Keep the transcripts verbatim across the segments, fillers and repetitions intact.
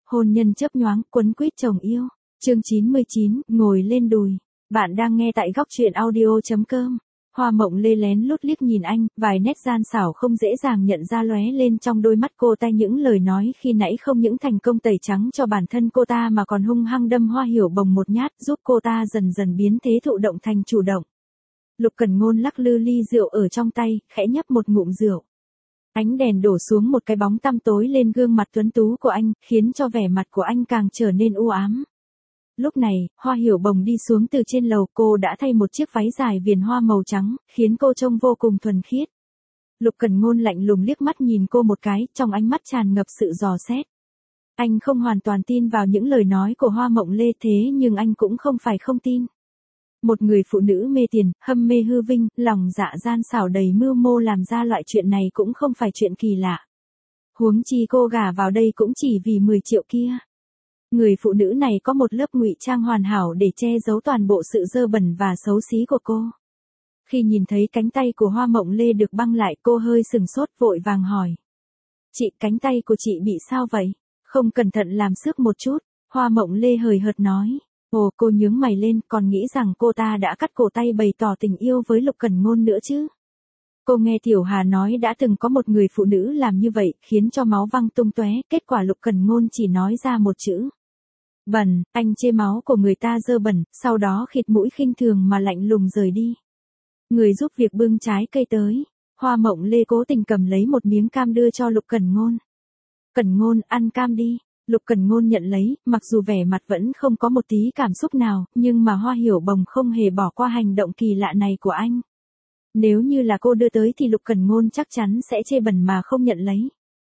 Hôn nhân chớp nhoáng, quấn quýt chồng yêu. Chương chín mươi chín, ngồi lên đùi. Bạn đang nghe tại góc truyện audio chấm com. Hoa Mộng Lê lén lút liếc nhìn anh, vài nét gian xảo không dễ dàng nhận ra lóe lên trong đôi mắt cô ta, những lời nói khi nãy không những thành công tẩy trắng cho bản thân cô ta mà còn hung hăng đâm Hoa Hiểu Bồng một nhát, giúp cô ta dần dần biến thế thụ động thành chủ động. Lục Cẩn Ngôn lắc lư ly rượu ở trong tay, khẽ nhấp một ngụm rượu. Ánh đèn đổ xuống một cái bóng tăm tối lên gương mặt tuấn tú của anh, khiến cho vẻ mặt của anh càng trở nên u ám. Lúc này, Hoa Hiểu Bồng đi xuống từ trên lầu, cô đã thay một chiếc váy dài viền hoa màu trắng, khiến cô trông vô cùng thuần khiết. Lục Cẩn Ngôn lạnh lùng liếc mắt nhìn cô một cái, trong ánh mắt tràn ngập sự dò xét. Anh không hoàn toàn tin vào những lời nói của Hoa Mộng Lê, thế nhưng anh cũng không phải không tin. Một người phụ nữ mê tiền, hâm mê hư vinh, lòng dạ gian xảo đầy mưu mô làm ra loại chuyện này cũng không phải chuyện kỳ lạ. Huống chi cô gả vào đây cũng chỉ vì mười triệu kia. Người phụ nữ này có một lớp ngụy trang hoàn hảo để che giấu toàn bộ sự dơ bẩn và xấu xí của cô. Khi nhìn thấy cánh tay của Hoa Mộng Lê được băng lại, cô hơi sừng sốt, vội vàng hỏi. Chị, cánh tay của chị bị sao vậy? Không cẩn thận làm xước một chút. Hoa Mộng Lê hời hợt nói. Ồ, cô nhướng mày lên, còn nghĩ rằng cô ta đã cắt cổ tay bày tỏ tình yêu với Lục Cẩn Ngôn nữa chứ. Cô nghe Tiểu Hà nói đã từng có một người phụ nữ làm như vậy, khiến cho máu văng tung tóe, kết quả Lục Cẩn Ngôn chỉ nói ra một chữ. Bẩn, anh chê máu của người ta dơ bẩn, sau đó khịt mũi khinh thường mà lạnh lùng rời đi. Người giúp việc bưng trái cây tới. Hoa Mộng Lê cố tình cầm lấy một miếng cam đưa cho Lục Cẩn Ngôn. Cẩn Ngôn, ăn cam đi. Lục Cẩn Ngôn nhận lấy, mặc dù vẻ mặt vẫn không có một tí cảm xúc nào, nhưng mà Hoa Hiểu Bồng không hề bỏ qua hành động kỳ lạ này của anh. Nếu như là cô đưa tới thì Lục Cẩn Ngôn chắc chắn sẽ chê bẩn mà không nhận lấy.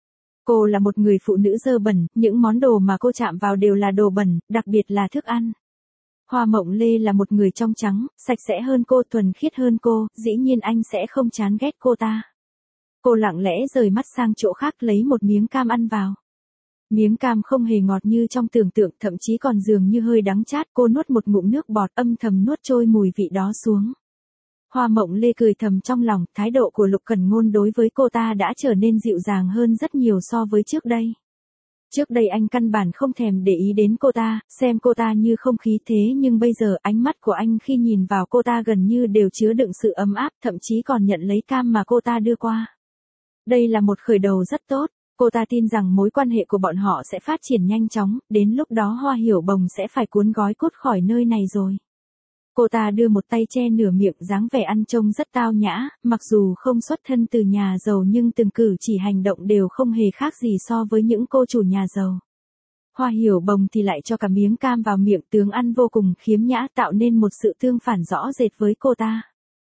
Cô là một người phụ nữ dơ bẩn, những món đồ mà cô chạm vào đều là đồ bẩn, đặc biệt là thức ăn. Hoa Mộng Lê là một người trong trắng, sạch sẽ hơn cô, thuần khiết hơn cô, dĩ nhiên anh sẽ không chán ghét cô ta. Cô lặng lẽ rời mắt sang chỗ khác, lấy một miếng cam ăn vào. Miếng cam không hề ngọt như trong tưởng tượng, thậm chí còn dường như hơi đắng chát, cô nuốt một ngụm nước bọt, âm thầm nuốt trôi mùi vị đó xuống. Hoa Mộng Lê cười thầm trong lòng, thái độ của Lục Cẩn Ngôn đối với cô ta đã trở nên dịu dàng hơn rất nhiều so với trước đây. Trước đây anh căn bản không thèm để ý đến cô ta, xem cô ta như không khí, thế nhưng bây giờ ánh mắt của anh khi nhìn vào cô ta gần như đều chứa đựng sự ấm áp, thậm chí còn nhận lấy cam mà cô ta đưa qua. Đây là một khởi đầu rất tốt. Cô ta tin rằng mối quan hệ của bọn họ sẽ phát triển nhanh chóng, đến lúc đó Hoa Hiểu Bồng sẽ phải cuốn gói cút khỏi nơi này rồi. Cô ta đưa một tay che nửa miệng, dáng vẻ ăn trông rất tao nhã, mặc dù không xuất thân từ nhà giàu nhưng từng cử chỉ hành động đều không hề khác gì so với những cô chủ nhà giàu. Hoa Hiểu Bồng thì lại cho cả miếng cam vào miệng, tướng ăn vô cùng khiếm nhã, tạo nên một sự tương phản rõ rệt với cô ta.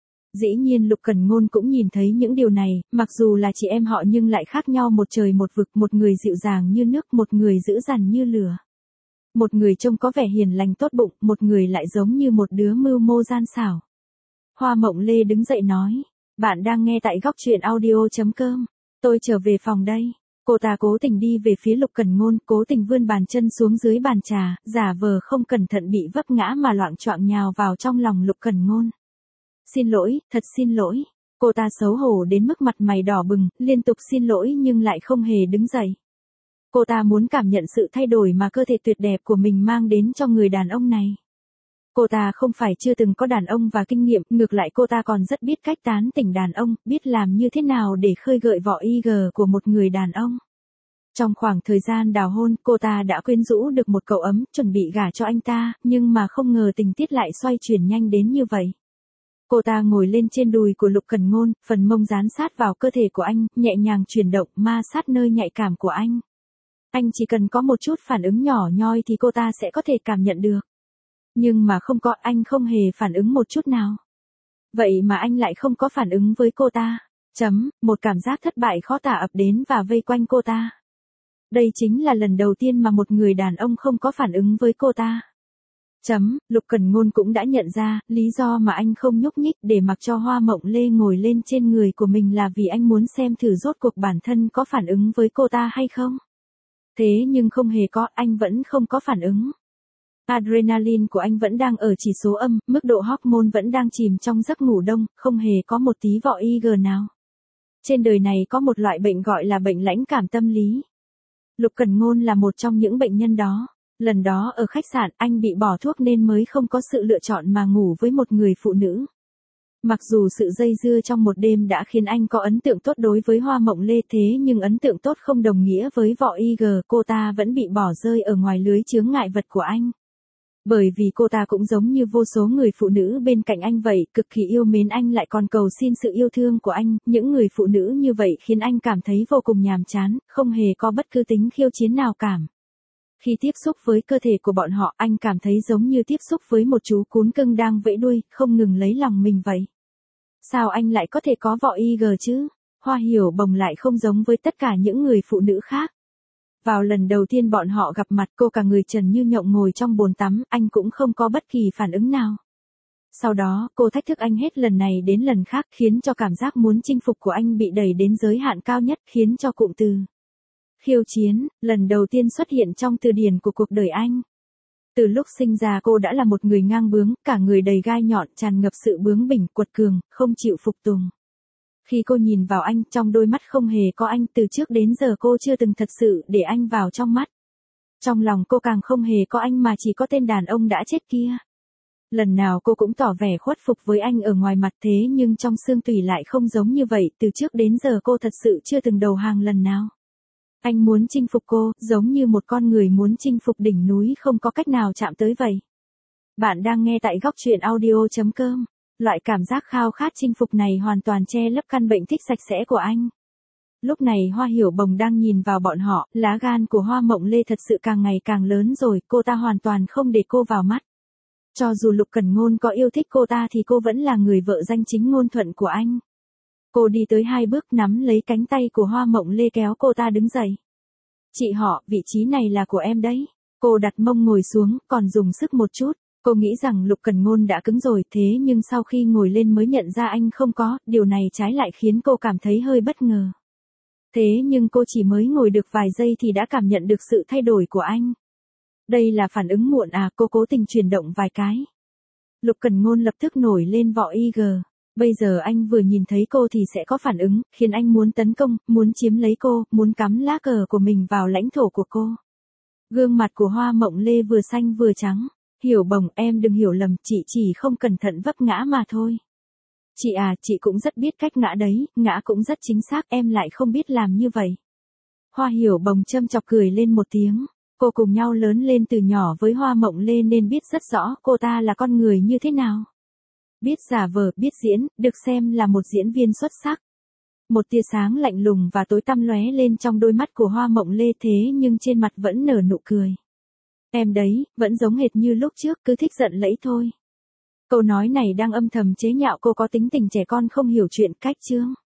Dĩ nhiên Lục Cẩn Ngôn cũng nhìn thấy những điều này, mặc dù là chị em họ nhưng lại khác nhau một trời một vực, một người dịu dàng như nước, một người dữ dằn như lửa. Một người trông có vẻ hiền lành tốt bụng, một người lại giống như một đứa mưu mô gian xảo. Hoa Mộng Lê đứng dậy nói, bạn đang nghe tại góc truyện audio chấm com, tôi trở về phòng đây. Cô ta cố tình đi về phía Lục Cẩn Ngôn, cố tình vươn bàn chân xuống dưới bàn trà, giả vờ không cẩn thận bị vấp ngã mà loạng choạng nhào vào trong lòng Lục Cẩn Ngôn. Xin lỗi, thật xin lỗi. Cô ta xấu hổ đến mức mặt mày đỏ bừng, liên tục xin lỗi nhưng lại không hề đứng dậy. Cô ta muốn cảm nhận sự thay đổi mà cơ thể tuyệt đẹp của mình mang đến cho người đàn ông này. Cô ta không phải chưa từng có đàn ông và kinh nghiệm, ngược lại cô ta còn rất biết cách tán tỉnh đàn ông, biết làm như thế nào để khơi gợi vỏ i giê của một người đàn ông. Trong khoảng thời gian đào hôn, cô ta đã quyến rũ được một cậu ấm, chuẩn bị gả cho anh ta, nhưng mà không ngờ tình tiết lại xoay chuyển nhanh đến như vậy. Cô ta ngồi lên trên đùi của Lục Cẩn Ngôn, phần mông dán sát vào cơ thể của anh, nhẹ nhàng chuyển động, ma sát nơi nhạy cảm của anh. Anh chỉ cần có một chút phản ứng nhỏ nhoi thì cô ta sẽ có thể cảm nhận được. Nhưng mà không có, anh không hề phản ứng một chút nào. Vậy mà anh lại không có phản ứng với cô ta. Chấm, một cảm giác thất bại khó tả ập đến và vây quanh cô ta. Đây chính là lần đầu tiên mà một người đàn ông không có phản ứng với cô ta. Chấm, Lục Cẩn Ngôn cũng đã nhận ra, lý do mà anh không nhúc nhích để mặc cho Hoa Mộng Lê ngồi lên trên người của mình là vì anh muốn xem thử rốt cuộc bản thân có phản ứng với cô ta hay không. Thế nhưng không hề có, anh vẫn không có phản ứng. Adrenaline của anh vẫn đang ở chỉ số âm, mức độ hormone vẫn đang chìm trong giấc ngủ đông, không hề có một tí vỏ i giê nào. Trên đời này có một loại bệnh gọi là bệnh lãnh cảm tâm lý. Lục Cẩn Ngôn là một trong những bệnh nhân đó. Lần đó ở khách sạn anh bị bỏ thuốc nên mới không có sự lựa chọn mà ngủ với một người phụ nữ. Mặc dù sự dây dưa trong một đêm đã khiến anh có ấn tượng tốt đối với Hoa Mộng Lê thế nhưng ấn tượng tốt không đồng nghĩa với Võ i giê, cô ta vẫn bị bỏ rơi ở ngoài lưới chướng ngại vật của anh. Bởi vì cô ta cũng giống như vô số người phụ nữ bên cạnh anh vậy, cực kỳ yêu mến anh lại còn cầu xin sự yêu thương của anh, những người phụ nữ như vậy khiến anh cảm thấy vô cùng nhàm chán, không hề có bất cứ tính khiêu chiến nào cảm. Khi tiếp xúc với cơ thể của bọn họ, anh cảm thấy giống như tiếp xúc với một chú cún cưng đang vẫy đuôi, không ngừng lấy lòng mình vậy. Sao anh lại có thể có Võ i giê chứ? Hoa Hiểu Bồng lại không giống với tất cả những người phụ nữ khác. Vào lần đầu tiên bọn họ gặp mặt cô cả người trần như nhộng ngồi trong bồn tắm, anh cũng không có bất kỳ phản ứng nào. Sau đó, cô thách thức anh hết lần này đến lần khác khiến cho cảm giác muốn chinh phục của anh bị đẩy đến giới hạn cao nhất khiến cho cụm từ khiêu chiến, lần đầu tiên xuất hiện trong từ điển của cuộc đời anh. Từ lúc sinh ra cô đã là một người ngang bướng, cả người đầy gai nhọn, tràn ngập sự bướng bỉnh, quật cường, không chịu phục tùng. Khi cô nhìn vào anh, trong đôi mắt không hề có anh, từ trước đến giờ cô chưa từng thật sự để anh vào trong mắt. Trong lòng cô càng không hề có anh mà chỉ có tên đàn ông đã chết kia. Lần nào cô cũng tỏ vẻ khuất phục với anh ở ngoài mặt thế nhưng trong xương tủy lại không giống như vậy, từ trước đến giờ cô thật sự chưa từng đầu hàng lần nào. Anh muốn chinh phục cô, giống như một con người muốn chinh phục đỉnh núi không có cách nào chạm tới vậy. Bạn đang nghe tại góc truyện audio chấm com. Loại cảm giác khao khát chinh phục này hoàn toàn che lấp căn bệnh thích sạch sẽ của anh. Lúc này Hoa Hiểu Bồng đang nhìn vào bọn họ, lá gan của Hoa Mộng Lê thật sự càng ngày càng lớn rồi, cô ta hoàn toàn không để cô vào mắt. Cho dù Lục Cẩn Ngôn có yêu thích cô ta thì cô vẫn là người vợ danh chính ngôn thuận của anh. Cô đi tới hai bước nắm lấy cánh tay của Hoa Mộng Lê kéo cô ta đứng dậy. Chị họ, vị trí này là của em đấy. Cô đặt mông ngồi xuống, còn dùng sức một chút. Cô nghĩ rằng Lục Cẩn Ngôn đã cứng rồi thế nhưng sau khi ngồi lên mới nhận ra anh không có, điều này trái lại khiến cô cảm thấy hơi bất ngờ. Thế nhưng cô chỉ mới ngồi được vài giây thì đã cảm nhận được sự thay đổi của anh. Đây là phản ứng muộn à, cô cố tình chuyển động vài cái. Lục Cẩn Ngôn lập tức nổi lên Võ i giê. Bây giờ anh vừa nhìn thấy cô thì sẽ có phản ứng, khiến anh muốn tấn công, muốn chiếm lấy cô, muốn cắm lá cờ của mình vào lãnh thổ của cô. Gương mặt của Hoa Mộng Lê vừa xanh vừa trắng. Hiểu Bồng, em đừng hiểu lầm, chị chỉ không cẩn thận vấp ngã mà thôi. Chị à, chị cũng rất biết cách ngã đấy, ngã cũng rất chính xác, em lại không biết làm như vậy. Hoa Hiểu Bồng châm chọc cười lên một tiếng. Cô cùng nhau lớn lên từ nhỏ với Hoa Mộng Lê nên biết rất rõ cô ta là con người như thế nào. Biết giả vờ, biết diễn, được xem là một diễn viên xuất sắc. Một tia sáng lạnh lùng và tối tăm lóe lên trong đôi mắt của Hoa Mộng Lê thế nhưng trên mặt vẫn nở nụ cười. Em đấy, vẫn giống hệt như lúc trước, cứ thích giận lẫy thôi. Câu nói này đang âm thầm chế nhạo cô có tính tình trẻ con không hiểu chuyện cách chương.